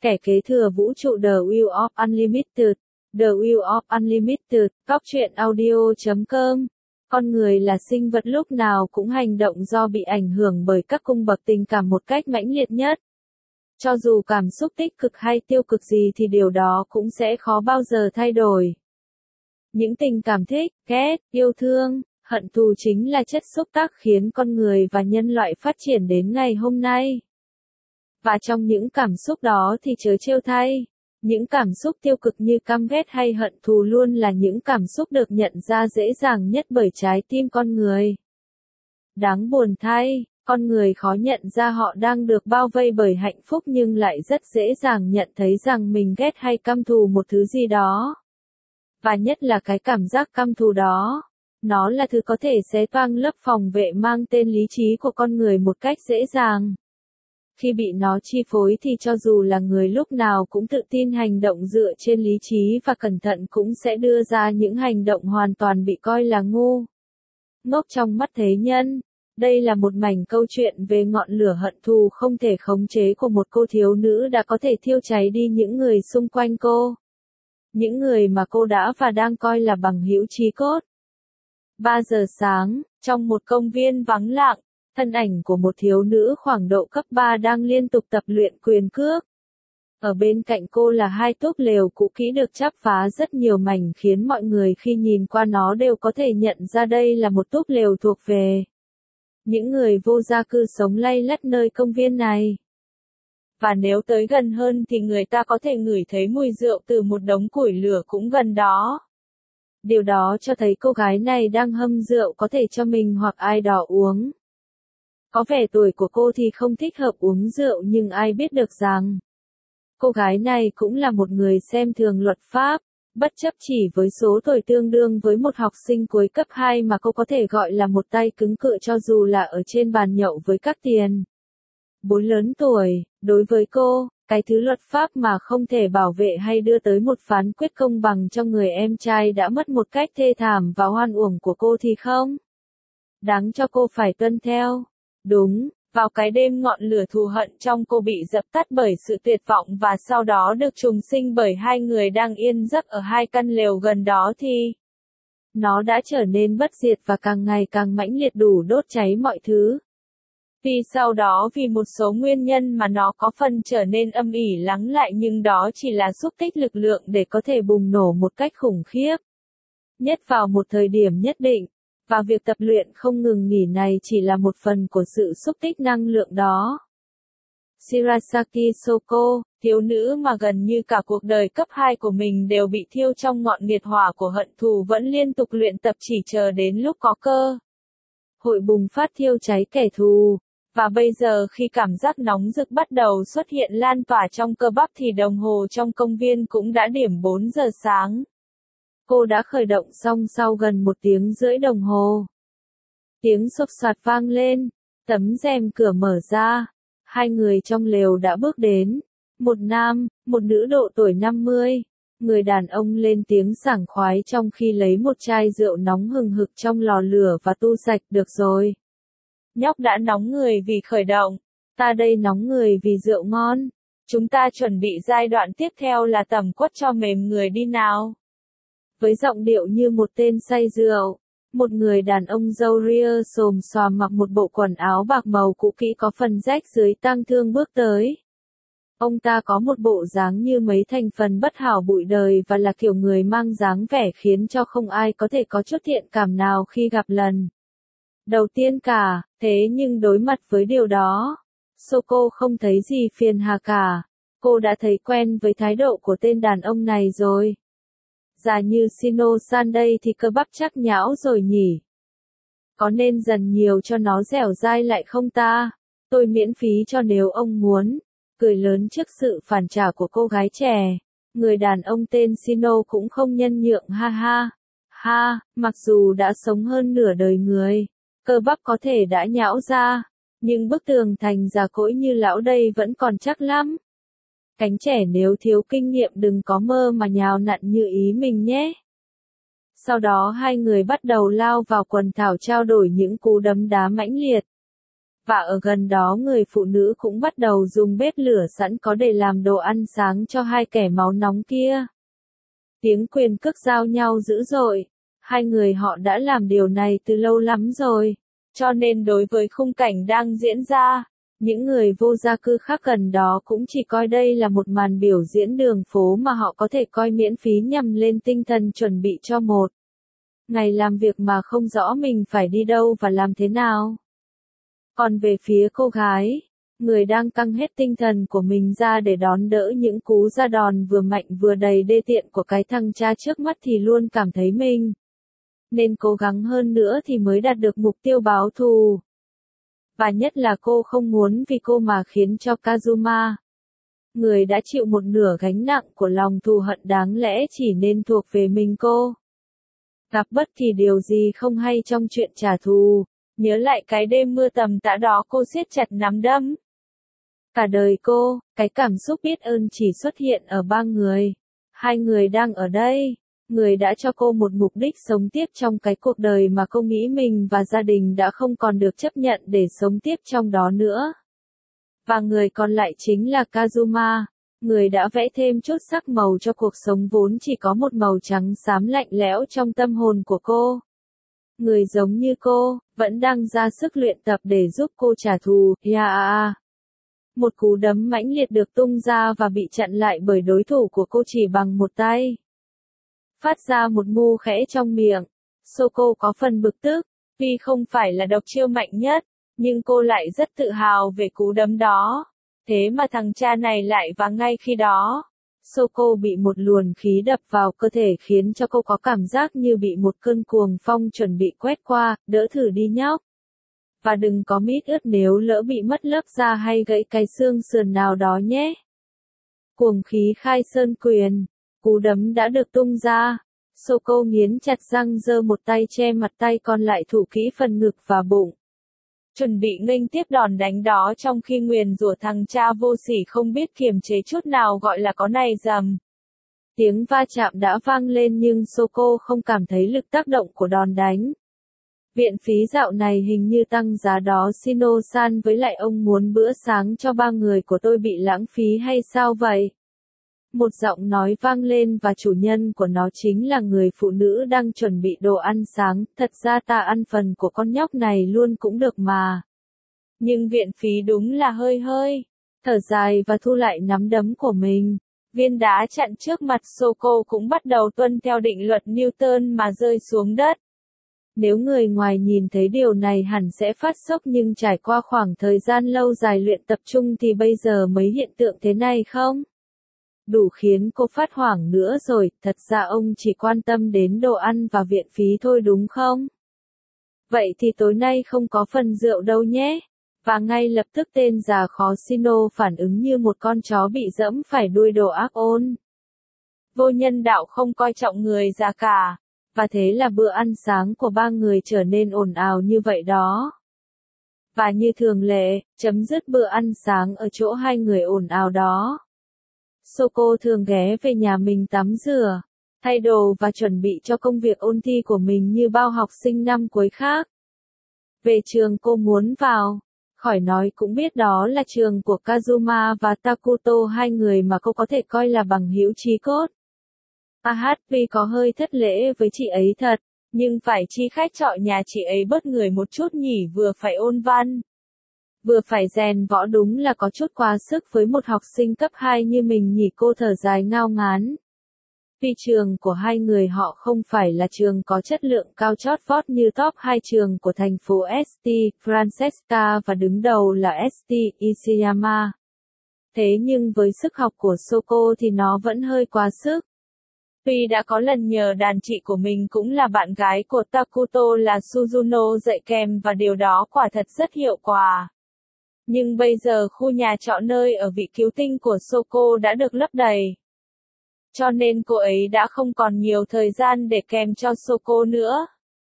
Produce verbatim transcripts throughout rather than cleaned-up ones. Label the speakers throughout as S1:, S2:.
S1: Kẻ kế thừa vũ trụ The Wheel of Unlimited, The Wheel of Unlimited, Cóc truyện audio chấm com. Con người là sinh vật lúc nào cũng hành động do bị ảnh hưởng bởi các cung bậc tình cảm một cách mãnh liệt nhất. Cho dù cảm xúc tích cực hay tiêu cực gì thì điều đó cũng sẽ khó bao giờ thay đổi. Những tình cảm thích, ghét, yêu thương, hận thù chính là chất xúc tác khiến con người và nhân loại phát triển đến ngày hôm nay. Và trong những cảm xúc đó thì chớ trêu thay, những cảm xúc tiêu cực như căm ghét hay hận thù luôn là những cảm xúc được nhận ra dễ dàng nhất bởi trái tim con người. Đáng buồn thay, con người khó nhận ra họ đang được bao vây bởi hạnh phúc nhưng lại rất dễ dàng nhận thấy rằng mình ghét hay căm thù một thứ gì đó. Và nhất là cái cảm giác căm thù đó. Nó là thứ có thể xé toang lớp phòng vệ mang tên lý trí của con người một cách dễ dàng. Khi bị nó chi phối thì cho dù là người lúc nào cũng tự tin hành động dựa trên lý trí và cẩn thận cũng sẽ đưa ra những hành động hoàn toàn bị coi là ngu. Ngốc trong mắt thế nhân. Đây là một mảnh câu chuyện về ngọn lửa hận thù không thể khống chế của một cô thiếu nữ đã có thể thiêu cháy đi những người xung quanh cô. Những người mà cô đã và đang coi là bằng hữu chí cốt. ba giờ sáng, trong một công viên vắng lặng, thân ảnh của một thiếu nữ khoảng độ cấp ba đang liên tục tập luyện quyền cước. Ở bên cạnh cô là hai túp lều cũ kỹ được chắp phá rất nhiều mảnh khiến mọi người khi nhìn qua nó đều có thể nhận ra đây là một túp lều thuộc về những người vô gia cư sống lay lắt nơi công viên này. Và nếu tới gần hơn thì người ta có thể ngửi thấy mùi rượu từ một đống củi lửa cũng gần đó. Điều đó cho thấy cô gái này đang hâm rượu có thể cho mình hoặc ai đó uống. Có vẻ tuổi của cô thì không thích hợp uống rượu nhưng ai biết được rằng cô gái này cũng là một người xem thường luật pháp, bất chấp chỉ với số tuổi tương đương với một học sinh cuối cấp hai mà cô có thể gọi là một tay cứng cự cho dù là ở trên bàn nhậu với các tiền bối lớn tuổi. Đối với cô, cái thứ luật pháp mà không thể bảo vệ hay đưa tới một phán quyết công bằng cho người em trai đã mất một cách thê thảm và oan uổng của cô thì không đáng cho cô phải tuân theo. Đúng, vào cái đêm ngọn lửa thù hận trong cô bị dập tắt bởi sự tuyệt vọng và sau đó được trùng sinh bởi hai người đang yên giấc ở hai căn lều gần đó thì nó đã trở nên bất diệt và càng ngày càng mãnh liệt đủ đốt cháy mọi thứ. Vì sau đó vì một số nguyên nhân mà nó có phần trở nên âm ỉ lắng lại nhưng đó chỉ là xúc tích lực lượng để có thể bùng nổ một cách khủng khiếp. Nhất vào một thời điểm nhất định. Và việc tập luyện không ngừng nghỉ này chỉ là một phần của sự xúc tích năng lượng đó. Shirasaki Shoko, thiếu nữ mà gần như cả cuộc đời cấp hai của mình đều bị thiêu trong ngọn nghiệt hỏa của hận thù vẫn liên tục luyện tập chỉ chờ đến lúc có cơ hội bùng phát thiêu cháy kẻ thù. Và bây giờ khi cảm giác nóng rực bắt đầu xuất hiện lan tỏa trong cơ bắp thì đồng hồ trong công viên cũng đã điểm bốn giờ sáng. Cô đã khởi động xong sau gần một tiếng rưỡi đồng hồ. Tiếng xộp soạt vang lên, tấm rèm cửa mở ra, hai người trong lều đã bước đến, một nam, một nữ độ tuổi năm mươi. Người đàn ông lên tiếng sảng khoái trong khi lấy một chai rượu nóng hừng hực trong lò lửa và tu sạch. Được rồi. Nhóc đã nóng người vì khởi động, ta đây nóng người vì rượu ngon. Chúng ta chuẩn bị giai đoạn tiếp theo là tẩm quất cho mềm người đi nào. Với giọng điệu như một tên say rượu, một người đàn ông râu ria xồm xoàm mặc một bộ quần áo bạc màu cũ kỹ có phần rách dưới tang thương bước tới. Ông ta có một bộ dáng như mấy thành phần bất hảo bụi đời và là kiểu người mang dáng vẻ khiến cho không ai có thể có chút thiện cảm nào khi gặp lần đầu tiên cả. Thế nhưng đối mặt với điều đó, Shoko không thấy gì phiền hà cả. Cô đã thấy quen với thái độ của tên đàn ông này rồi. Giả như Shino-san đây thì cơ bắp chắc nhão rồi nhỉ. Có nên dần nhiều cho nó dẻo dai lại không ta? Tôi miễn phí cho nếu ông muốn. Cười lớn trước sự phản trả của cô gái trẻ. Người đàn ông tên Shino cũng không nhân nhượng ha ha. Ha, mặc dù đã sống hơn nửa đời người, cơ bắp có thể đã nhão ra, nhưng bức tường thành già cỗi như lão đây vẫn còn chắc lắm. Cánh trẻ nếu thiếu kinh nghiệm đừng có mơ mà nhào nặn như ý mình nhé. Sau đó hai người bắt đầu lao vào quần thảo trao đổi những cú đấm đá mãnh liệt. Và ở gần đó người phụ nữ cũng bắt đầu dùng bếp lửa sẵn có để làm đồ ăn sáng cho hai kẻ máu nóng kia. Tiếng quyền cước giao nhau dữ dội. Hai người họ đã làm điều này từ lâu lắm rồi. Cho nên đối với khung cảnh đang diễn ra, những người vô gia cư khác gần đó cũng chỉ coi đây là một màn biểu diễn đường phố mà họ có thể coi miễn phí nhằm lên tinh thần chuẩn bị cho một ngày làm việc mà không rõ mình phải đi đâu và làm thế nào. Còn về phía cô gái, người đang căng hết tinh thần của mình ra để đón đỡ những cú ra đòn vừa mạnh vừa đầy đê tiện của cái thằng cha trước mắt thì luôn cảm thấy mình nên cố gắng hơn nữa thì mới đạt được mục tiêu báo thù. Và nhất là cô không muốn vì cô mà khiến cho Kazuma, người đã chịu một nửa gánh nặng của lòng thù hận đáng lẽ chỉ nên thuộc về mình cô, gặp bất kỳ điều gì không hay trong chuyện trả thù. Nhớ lại cái đêm mưa tầm tã đó, cô siết chặt nắm đấm. Cả đời cô, cái cảm xúc biết ơn chỉ xuất hiện ở ba người. Hai người đang ở đây. Người đã cho cô một mục đích sống tiếp trong cái cuộc đời mà cô nghĩ mình và gia đình đã không còn được chấp nhận để sống tiếp trong đó nữa. Và người còn lại chính là Kazuma, người đã vẽ thêm chút sắc màu cho cuộc sống vốn chỉ có một màu trắng xám lạnh lẽo trong tâm hồn của cô. Người giống như cô, vẫn đang ra sức luyện tập để giúp cô trả thù. Yeah. Một cú đấm mãnh liệt được tung ra và bị chặn lại bởi đối thủ của cô chỉ bằng một tay. Phát ra một mu khẽ trong miệng. Soko có phần bực tức, tuy không phải là độc chiêu mạnh nhất, nhưng cô lại rất tự hào về cú đấm đó. Thế mà thằng cha này lại và ngay khi đó, Soko bị một luồng khí đập vào cơ thể khiến cho cô có cảm giác như bị một cơn cuồng phong chuẩn bị quét qua. Đỡ thử đi nhóc. Và đừng có mít ướt nếu lỡ bị mất lớp da hay gãy cái xương sườn nào đó nhé. Cuồng khí khai sơn quyền. Cú đấm đã được tung ra. Soko nghiến chặt răng giơ một tay che mặt tay còn lại thủ kỹ phần ngực và bụng. Chuẩn bị nghênh tiếp đòn đánh đó trong khi nguyền rủa thằng cha vô sỉ không biết kiềm chế chút nào gọi là có này rầm. Tiếng va chạm đã vang lên nhưng Soko không cảm thấy lực tác động của đòn đánh. Viện phí dạo này hình như tăng giá đó. Shino-san, với lại ông muốn bữa sáng cho ba người của tôi bị lãng phí hay sao vậy? Một giọng nói vang lên và chủ nhân của nó chính là người phụ nữ đang chuẩn bị đồ ăn sáng. Thật ra ta ăn phần của con nhóc này luôn cũng được mà. Nhưng viện phí đúng là hơi hơi. Thở dài và thu lại nắm đấm của mình. Viên đá chặn trước mặt Soko cũng bắt đầu tuân theo định luật Newton mà rơi xuống đất. Nếu người ngoài nhìn thấy điều này hẳn sẽ phát sốc nhưng trải qua khoảng thời gian lâu dài luyện tập trung thì bây giờ mấy hiện tượng thế này không? Đủ khiến cô phát hoảng nữa rồi, thật ra ông chỉ quan tâm đến đồ ăn và viện phí thôi đúng không? Vậy thì tối nay không có phần rượu đâu nhé. Và ngay lập tức tên già khó Shino phản ứng như một con chó bị dẫm phải đuôi đồ ác ôn. Vô nhân đạo không coi trọng người già cả. Và thế là bữa ăn sáng của ba người trở nên ồn ào như vậy đó. Và như thường lệ, chấm dứt bữa ăn sáng ở chỗ hai người ồn ào đó. Soko thường ghé về nhà mình tắm rửa, thay đồ và chuẩn bị cho công việc ôn thi của mình như bao học sinh năm cuối khác. Về trường cô muốn vào, khỏi nói cũng biết đó là trường của Kazuma và Takuto, hai người mà cô có thể coi là bằng hữu chí cốt. a hát vê có hơi thất lễ với chị ấy thật, nhưng phải chi khách trọ nhà chị ấy bớt người một chút nhỉ, vừa phải ôn văn, vừa phải rèn võ, đúng là có chút quá sức với một học sinh cấp hai như mình nhỉ. Cô thở dài ngao ngán. Vì trường của hai người họ không phải là trường có chất lượng cao chót vót như top hai trường của thành phố ét tê, Francesca và đứng đầu là ét tê, Ishiyama. Thế nhưng với sức học của Soko thì nó vẫn hơi quá sức. Tuy đã có lần nhờ đàn chị của mình cũng là bạn gái của Takuto là Suzuno dạy kèm và điều đó quả thật rất hiệu quả. Nhưng bây giờ khu nhà trọ nơi ở vị cứu tinh của Soko đã được lấp đầy. Cho nên cô ấy đã không còn nhiều thời gian để kèm cho Soko nữa.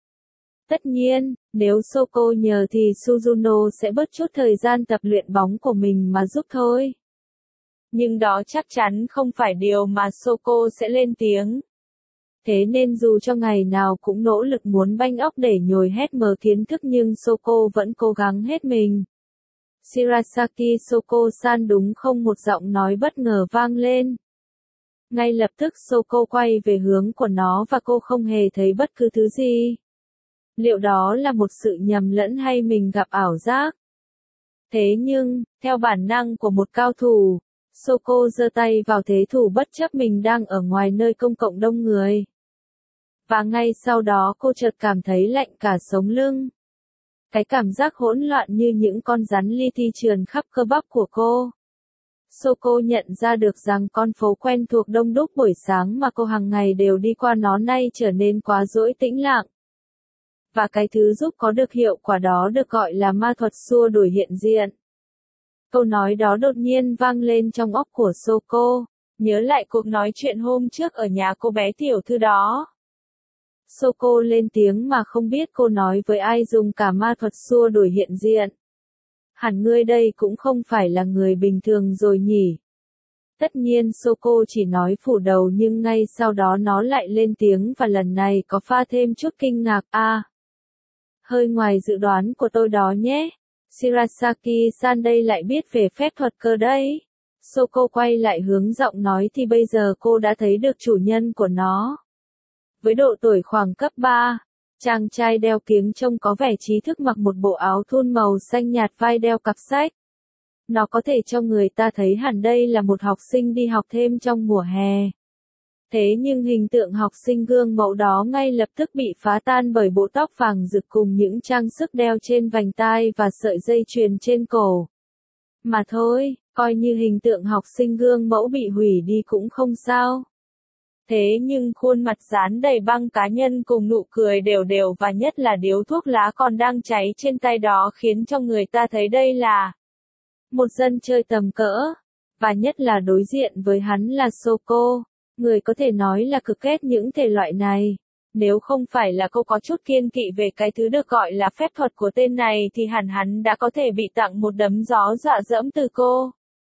S1: Tất nhiên, nếu Soko nhờ thì Suzuno sẽ bớt chút thời gian tập luyện bóng của mình mà giúp thôi. Nhưng đó chắc chắn không phải điều mà Soko sẽ lên tiếng. Thế nên dù cho ngày nào cũng nỗ lực muốn banh óc để nhồi hết mớ kiến thức nhưng Soko vẫn cố gắng hết mình. Shirasaki Soko-san đúng không, một giọng nói bất ngờ vang lên. Ngay lập tức Soko quay về hướng của nó và cô không hề thấy bất cứ thứ gì. Liệu đó là một sự nhầm lẫn hay mình gặp ảo giác? Thế nhưng, theo bản năng của một cao thủ, Soko giơ tay vào thế thủ bất chấp mình đang ở ngoài nơi công cộng đông người. Và ngay sau đó cô chợt cảm thấy lạnh cả sống lưng. Cái cảm giác hỗn loạn như những con rắn li ti trườn khắp cơ bắp của cô. Soko nhận ra được rằng con phố quen thuộc đông đúc buổi sáng mà cô hàng ngày đều đi qua nó nay trở nên quá dỗi tĩnh lặng. Và cái thứ giúp có được hiệu quả đó được gọi là ma thuật xua đuổi hiện diện. Câu nói đó đột nhiên vang lên trong óc của Soko, nhớ lại cuộc nói chuyện hôm trước ở nhà cô bé tiểu thư đó. Soko lên tiếng mà không biết cô nói với ai dùng cả ma thuật xua đuổi hiện diện. Hẳn ngươi đây cũng không phải là người bình thường rồi nhỉ. Tất nhiên Soko chỉ nói phủ đầu nhưng ngay sau đó nó lại lên tiếng và lần này có pha thêm chút kinh ngạc. À, hơi ngoài dự đoán của tôi đó nhé. Shirasaki-san đây lại biết về phép thuật cơ đấy. Soko quay lại hướng giọng nói thì bây giờ cô đã thấy được chủ nhân của nó. Với độ tuổi khoảng cấp ba, chàng trai đeo kiếng trông có vẻ trí thức mặc một bộ áo thun màu xanh nhạt vai đeo cặp sách. Nó có thể cho người ta thấy hẳn đây là một học sinh đi học thêm trong mùa hè. Thế nhưng hình tượng học sinh gương mẫu đó ngay lập tức bị phá tan bởi bộ tóc vàng rực cùng những trang sức đeo trên vành tai và sợi dây chuyền trên cổ. Mà thôi, coi như hình tượng học sinh gương mẫu bị hủy đi cũng không sao. Thế nhưng khuôn mặt dán đầy băng cá nhân cùng nụ cười đều đều và nhất là điếu thuốc lá còn đang cháy trên tay đó khiến cho người ta thấy đây là một dân chơi tầm cỡ. Và nhất là đối diện với hắn là Soko, người có thể nói là cực ghét những thể loại này. Nếu không phải là cô có chút kiêng kỵ về cái thứ được gọi là phép thuật của tên này thì hẳn hắn đã có thể bị tặng một đấm gió dọa dẫm từ cô.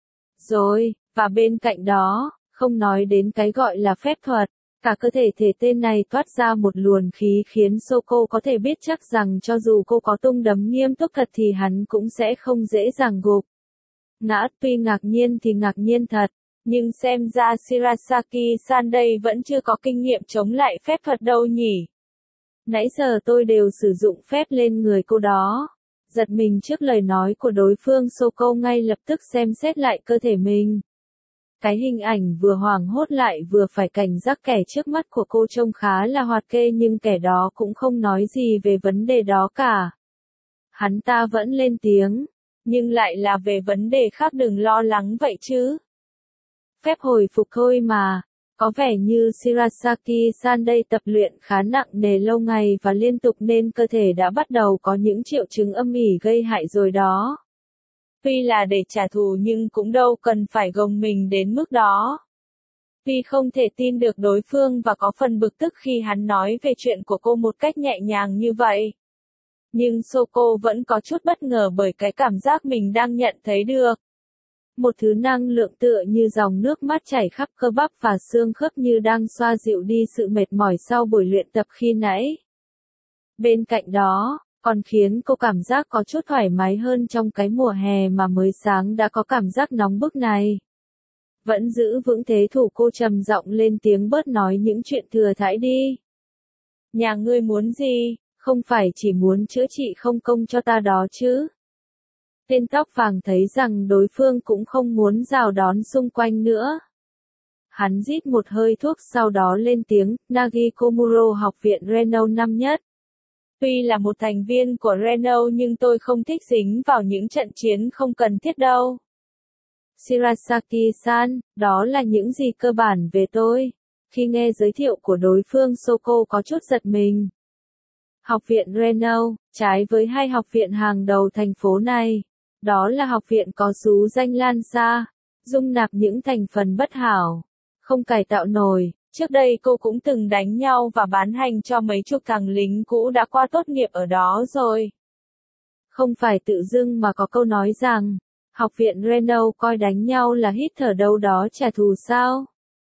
S1: Rồi, và bên cạnh đó, không nói đến cái gọi là phép thuật, cả cơ thể thể tên này toát ra một luồng khí khiến Soko có thể biết chắc rằng cho dù cô có tung đấm nghiêm túc thật thì hắn cũng sẽ không dễ dàng gục. Ngã tuy ngạc nhiên thì ngạc nhiên thật, nhưng xem ra Shirasaki-san đây vẫn chưa có kinh nghiệm chống lại phép thuật đâu nhỉ. Nãy giờ tôi đều sử dụng phép lên người cô đó. Giật mình trước lời nói của đối phương, Soko ngay lập tức xem xét lại cơ thể mình. Cái hình ảnh vừa hoảng hốt lại vừa phải cảnh giác kẻ trước mắt của cô trông khá là hoạt kê nhưng kẻ đó cũng không nói gì về vấn đề đó cả. Hắn ta vẫn lên tiếng, nhưng lại là về vấn đề khác, đừng lo lắng vậy chứ. Phép hồi phục thôi mà, có vẻ như Shirasaki-san đây tập luyện khá nặng nề lâu ngày và liên tục nên cơ thể đã bắt đầu có những triệu chứng âm ỉ gây hại rồi đó. Tuy là để trả thù nhưng cũng đâu cần phải gồng mình đến mức đó. Vì không thể tin được đối phương và có phần bực tức khi hắn nói về chuyện của cô một cách nhẹ nhàng như vậy. Nhưng Soko vẫn có chút bất ngờ bởi cái cảm giác mình đang nhận thấy được. Một thứ năng lượng tựa như dòng nước mắt chảy khắp cơ bắp và xương khớp như đang xoa dịu đi sự mệt mỏi sau buổi luyện tập khi nãy. Bên cạnh đó, còn khiến cô cảm giác có chút thoải mái hơn trong cái mùa hè mà mới sáng đã có cảm giác nóng bức này. Vẫn giữ vững thế thủ, cô trầm giọng lên tiếng, bớt nói những chuyện thừa thãi đi. Nhà ngươi muốn gì, không phải chỉ muốn chữa trị không công cho ta đó chứ? Tên tóc vàng thấy rằng đối phương cũng không muốn rào đón xung quanh nữa. Hắn rít một hơi thuốc sau đó lên tiếng, Nagi Komuro học viện Renault năm nhất. Tuy là một thành viên của Renault nhưng tôi không thích dính vào những trận chiến không cần thiết đâu. Shirasaki-san, đó là những gì cơ bản về tôi. Khi nghe giới thiệu của đối phương, Soko có chút giật mình. Học viện Renault, trái với hai học viện hàng đầu thành phố này, đó là học viện có xú danh lan xa, dung nạp những thành phần bất hảo, không cải tạo nổi. Trước đây cô cũng từng đánh nhau và bán hành cho mấy chục thằng lính cũ đã qua tốt nghiệp ở đó rồi. Không phải tự dưng mà có câu nói rằng, học viện Renault coi đánh nhau là hít thở đâu đó trả thù sao?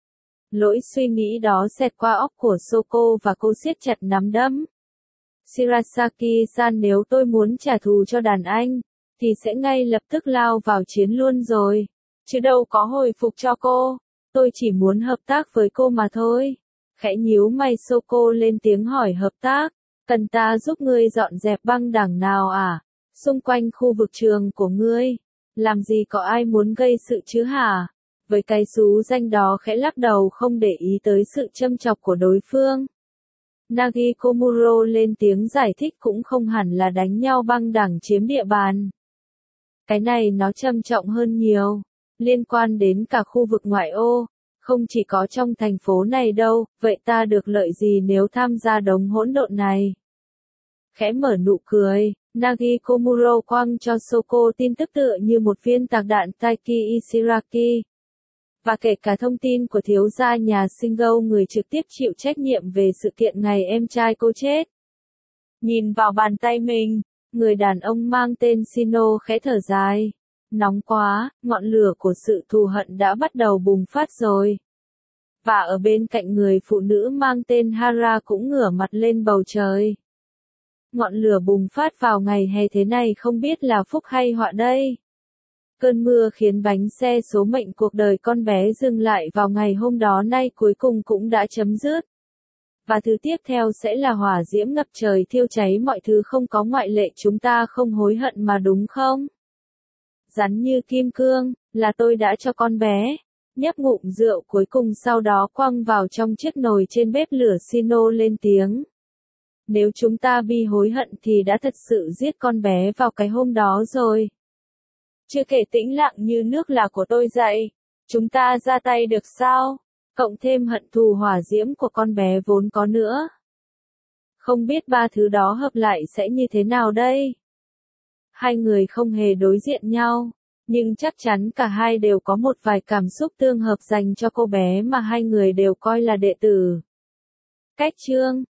S1: Lỗi suy nghĩ đó xẹt qua óc của Soko và cô siết chặt nắm đấm. Shirasaki-san, nếu tôi muốn trả thù cho đàn anh, thì sẽ ngay lập tức lao vào chiến luôn rồi. Chứ đâu có hồi phục cho cô. Tôi chỉ muốn hợp tác với cô mà thôi. Khẽ nhíu mày Soko lên tiếng hỏi hợp tác. Cần ta giúp ngươi dọn dẹp băng đảng nào à? Xung quanh khu vực trường của ngươi. Làm gì có ai muốn gây sự chứ hả? Với cái xú danh đó khẽ lắc đầu không để ý tới sự châm chọc của đối phương. Nagi Komuro lên tiếng giải thích cũng không hẳn là đánh nhau băng đảng chiếm địa bàn. Cái này nó trầm trọng hơn nhiều. Liên quan đến cả khu vực ngoại ô. Không chỉ có trong thành phố này đâu, vậy ta được lợi gì nếu tham gia đống hỗn độn này? Khẽ mở nụ cười, Nagi Komuro quăng cho Soko tin tức tựa như một viên tạc đạn Taiki Ishiraki. Và kể cả thông tin của thiếu gia nhà Shingo người trực tiếp chịu trách nhiệm về sự kiện ngày em trai cô chết. Nhìn vào bàn tay mình, người đàn ông mang tên Shino khẽ thở dài. Nóng quá, ngọn lửa của sự thù hận đã bắt đầu bùng phát rồi. Và ở bên cạnh người phụ nữ mang tên Hara cũng ngửa mặt lên bầu trời. Ngọn lửa bùng phát vào ngày hè thế này không biết là phúc hay họa đây. Cơn mưa khiến bánh xe số mệnh cuộc đời con bé dừng lại vào ngày hôm đó nay cuối cùng cũng đã chấm dứt. Và thứ tiếp theo sẽ là hỏa diễm ngập trời thiêu cháy mọi thứ không có ngoại lệ chúng ta không hối hận mà đúng không? Rắn như kim cương, là tôi đã cho con bé. Nhấp ngụm rượu cuối cùng sau đó quăng vào trong chiếc nồi trên bếp lửa Shino lên tiếng. Nếu chúng ta bi hối hận thì đã thật sự giết con bé vào cái hôm đó rồi. Chưa kể tĩnh lặng như nước là của tôi dạy. Chúng ta ra tay được sao? Cộng thêm hận thù hỏa diễm của con bé vốn có nữa. Không biết ba thứ đó hợp lại sẽ như thế nào đây? Hai người không hề đối diện nhau. Nhưng chắc chắn cả hai đều có một vài cảm xúc tương hợp dành cho cô bé mà hai người đều coi là đệ tử. Cách chương